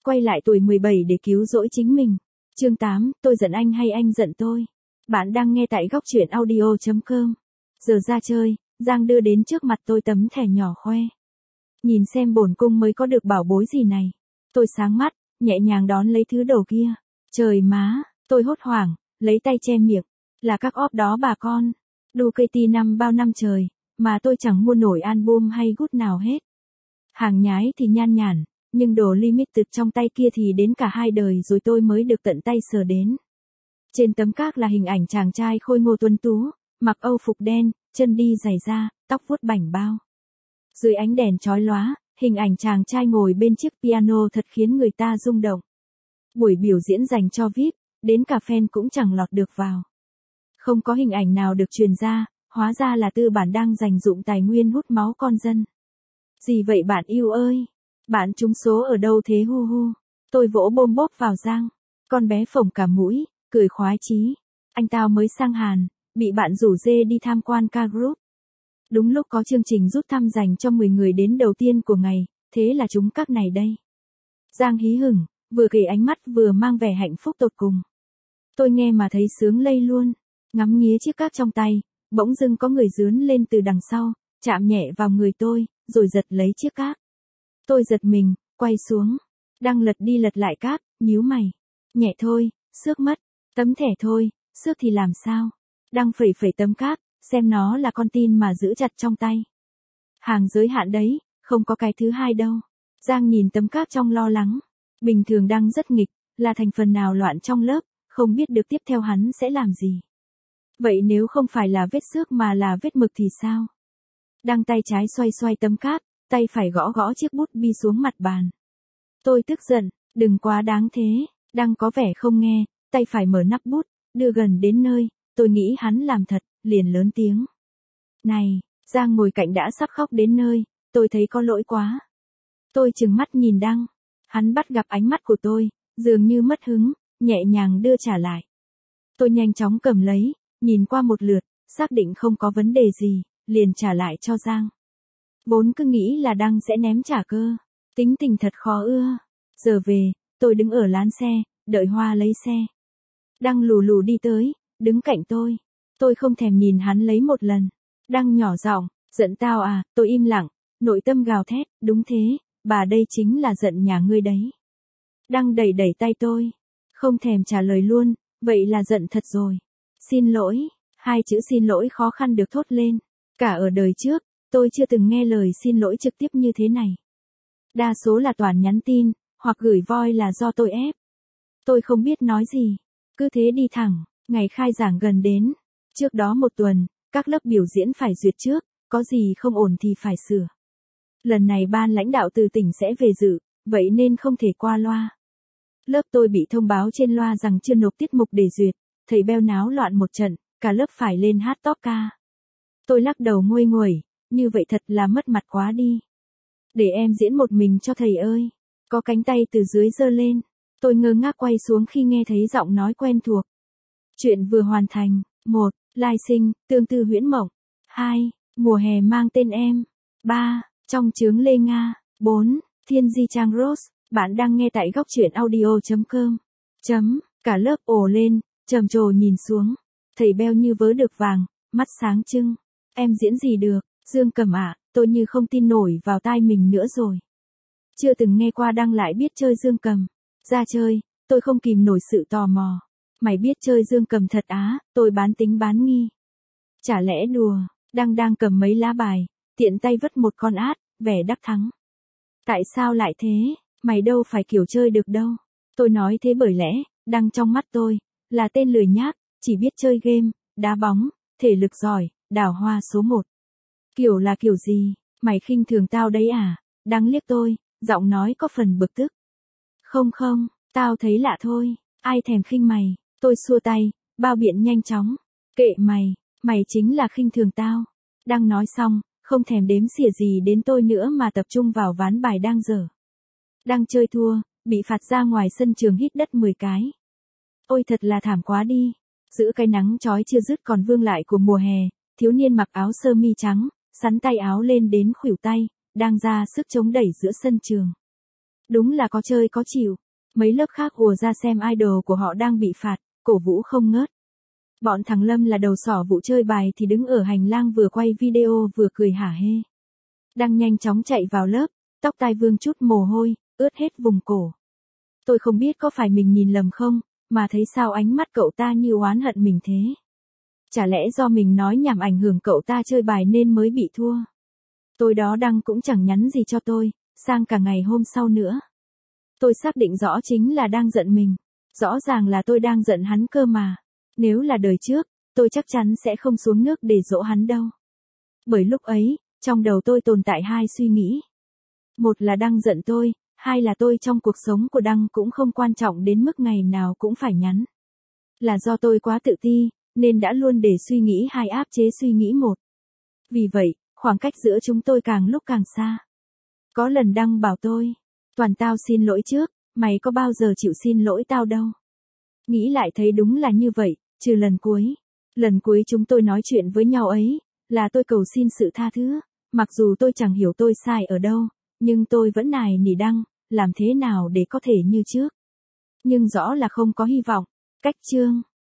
quay lại tuổi 17 để cứu rỗi chính mình. Chương 8, tôi giận anh hay anh giận tôi? Bạn đang nghe tại góc truyện audio.com. Giờ ra chơi, Giang đưa đến trước mặt tôi tấm thẻ nhỏ khoe. Nhìn xem bổn cung mới có được bảo bối gì này. Tôi sáng mắt, nhẹ nhàng đón lấy thứ đồ kia. Trời má, tôi hốt hoảng, lấy tay che miệng. Là các óp đó bà con. Ducati năm bao năm trời, mà tôi chẳng mua nổi album hay gút nào hết. Hàng nhái thì nhan nhản, nhưng đồ limited trong tay kia thì đến cả 2 đời rồi tôi mới được tận tay sờ đến. Trên tấm các là hình ảnh chàng trai khôi ngô tuấn tú, mặc âu phục đen, chân đi giày da, tóc vuốt bảnh bao. Dưới ánh đèn chói lóa, hình ảnh chàng trai ngồi bên chiếc piano thật khiến người ta rung động. Buổi biểu diễn dành cho VIP, đến cả fan cũng chẳng lọt được vào. Không có hình ảnh nào được truyền ra, hóa ra là tư bản đang dành dụng tài nguyên hút máu con dân. Gì vậy bạn yêu ơi? Bạn trúng số ở đâu thế hu hu? Tôi vỗ bôm bốp vào Giang. Con bé phồng cả mũi, cười khoái chí. Anh tao mới sang Hàn, bị bạn rủ dê đi tham quan ca group. Đúng lúc có chương trình rút thăm dành cho 10 người đến đầu tiên của ngày, thế là chúng các này đây. Giang hí hửng, vừa kể ánh mắt vừa mang vẻ hạnh phúc tột cùng. Tôi nghe mà thấy sướng lây luôn, ngắm nghía chiếc các trong tay, bỗng dưng có người dướn lên từ đằng sau, chạm nhẹ vào người tôi, rồi giật lấy chiếc các. Tôi giật mình, quay xuống, đang lật đi lật lại các, nhíu mày. Nhẹ thôi, xước mất, tấm thẻ thôi, xước thì làm sao? Đang phẩy phẩy tấm các, xem nó là con tin mà giữ chặt trong tay. Hàng giới hạn đấy, không có cái thứ hai đâu. Giang nhìn tấm các trong lo lắng. Bình thường đang rất nghịch, là thành phần nào loạn trong lớp, không biết được tiếp theo hắn sẽ làm gì. Vậy nếu không phải là vết xước mà là vết mực thì sao? Đang tay trái xoay xoay tấm các, tay phải gõ gõ chiếc bút bi xuống mặt bàn. Tôi tức giận, đừng quá đáng thế, đang có vẻ không nghe, tay phải mở nắp bút, đưa gần đến nơi, tôi nghĩ hắn làm thật, liền lớn tiếng. Này, Giang ngồi cạnh đã sắp khóc đến nơi, tôi thấy có lỗi quá. Tôi trừng mắt nhìn Đăng, hắn bắt gặp ánh mắt của tôi, dường như mất hứng, nhẹ nhàng đưa trả lại. Tôi nhanh chóng cầm lấy, nhìn qua một lượt, xác định không có vấn đề gì, liền trả lại cho Giang. Vốn cứ nghĩ là Đăng sẽ ném trả cơ, tính tình thật khó ưa. Giờ về, tôi đứng ở lán xe, đợi Hoa lấy xe. Đăng lù lù đi tới, đứng cạnh tôi không thèm nhìn hắn lấy một lần. Đăng nhỏ giọng, giận tao à? Tôi im lặng, nội tâm gào thét, đúng thế, bà đây chính là giận nhà ngươi đấy. Đăng đẩy đẩy tay tôi, không thèm trả lời luôn, vậy là giận thật rồi. Xin lỗi, 2 chữ xin lỗi khó khăn được thốt lên. Cả ở đời trước, tôi chưa từng nghe lời xin lỗi trực tiếp như thế này. Đa số là toàn nhắn tin, hoặc gửi voice là do tôi ép. Tôi không biết nói gì, cứ thế đi thẳng, ngày khai giảng gần đến. Trước đó 1 tuần, các lớp biểu diễn phải duyệt trước, có gì không ổn thì phải sửa. Lần này ban lãnh đạo từ tỉnh sẽ về dự, vậy nên không thể qua loa. Lớp tôi bị thông báo trên loa rằng chưa nộp tiết mục để duyệt, thầy beo náo loạn một trận, cả lớp phải lên hát top ca. Tôi lắc đầu nguôi nguẩy, như vậy thật là mất mặt quá đi. Để em diễn một mình cho thầy ơi. Có cánh tay từ dưới giơ lên. Tôi ngơ ngác quay xuống khi nghe thấy giọng nói quen thuộc. Chuyện vừa hoàn thành. 1. Lai sinh, tương tư huyễn mộng. 2. Mùa hè mang tên em. 3. Trong chướng Lê Nga. 4. Thiên di trang Rose. Bạn đang nghe tại góc truyện audio.com. Cả lớp ồ lên, trầm trồ nhìn xuống. Thầy beo như vớ được vàng, mắt sáng trưng. Em diễn gì được, Dương Cầm ạ, tôi như không tin nổi vào tai mình nữa rồi. Chưa từng nghe qua Đăng lại biết chơi Dương Cầm. Ra chơi, tôi không kìm nổi sự tò mò. Mày biết chơi Dương Cầm thật á? Tôi bán tính bán nghi. Chả lẽ đùa, Đăng đang cầm mấy lá bài, tiện tay vất một con át, vẻ đắc thắng. Tại sao lại thế? Mày đâu phải kiểu chơi được đâu. Tôi nói thế bởi lẽ, Đăng trong mắt tôi, là tên lười nhác, chỉ biết chơi game, đá bóng, thể lực giỏi, đào hoa số 1. Kiểu là kiểu gì? Mày khinh thường tao đấy à? Đăng liếc tôi, giọng nói có phần bực tức. Không, tao thấy lạ thôi, ai thèm khinh mày. Tôi xua tay, bao biện nhanh chóng. Kệ mày chính là khinh thường tao. Đăng nói xong, không thèm đếm xỉa gì đến tôi nữa mà tập trung vào ván bài đang dở. Đang chơi thua, bị phạt ra ngoài sân trường hít đất 10 cái. Ôi thật là thảm quá đi. Giữa cái nắng chói chưa dứt còn vương lại của mùa hè, thiếu niên mặc áo sơ mi trắng, sắn tay áo lên đến khuỷu tay, đang ra sức chống đẩy giữa sân trường. Đúng là có chơi có chịu. Mấy lớp khác ùa ra xem idol của họ đang bị phạt, cổ vũ không ngớt. Bọn thằng Lâm là đầu sỏ vụ chơi bài thì đứng ở hành lang vừa quay video vừa cười hả hê. Đang nhanh chóng chạy vào lớp, tóc tai vương chút mồ hôi, ướt hết vùng cổ. Tôi không biết có phải mình nhìn lầm không, mà thấy sao ánh mắt cậu ta như oán hận mình thế. Chả lẽ do mình nói nhảm ảnh hưởng cậu ta chơi bài nên mới bị thua. Tôi đó Đăng cũng chẳng nhắn gì cho tôi, sang cả ngày hôm sau nữa. Tôi xác định rõ chính là đang giận mình. Rõ ràng là tôi đang giận hắn cơ mà. Nếu là đời trước, tôi chắc chắn sẽ không xuống nước để dỗ hắn đâu. Bởi lúc ấy, trong đầu tôi tồn tại hai suy nghĩ. Một là Đăng giận tôi, hai là tôi trong cuộc sống của Đăng cũng không quan trọng đến mức ngày nào cũng phải nhắn. Là do tôi quá tự ti, nên đã luôn để suy nghĩ hai áp chế suy nghĩ một. Vì vậy, khoảng cách giữa chúng tôi càng lúc càng xa. Có lần Đăng bảo tôi, Toàn tao xin lỗi trước, mày có bao giờ chịu xin lỗi tao đâu. Nghĩ lại thấy đúng là như vậy, trừ lần cuối. Lần cuối chúng tôi nói chuyện với nhau ấy, là tôi cầu xin sự tha thứ, mặc dù tôi chẳng hiểu tôi sai ở đâu, nhưng tôi vẫn nài nỉ Đăng, làm thế nào để có thể như trước. Nhưng rõ là không có hy vọng. Cách chương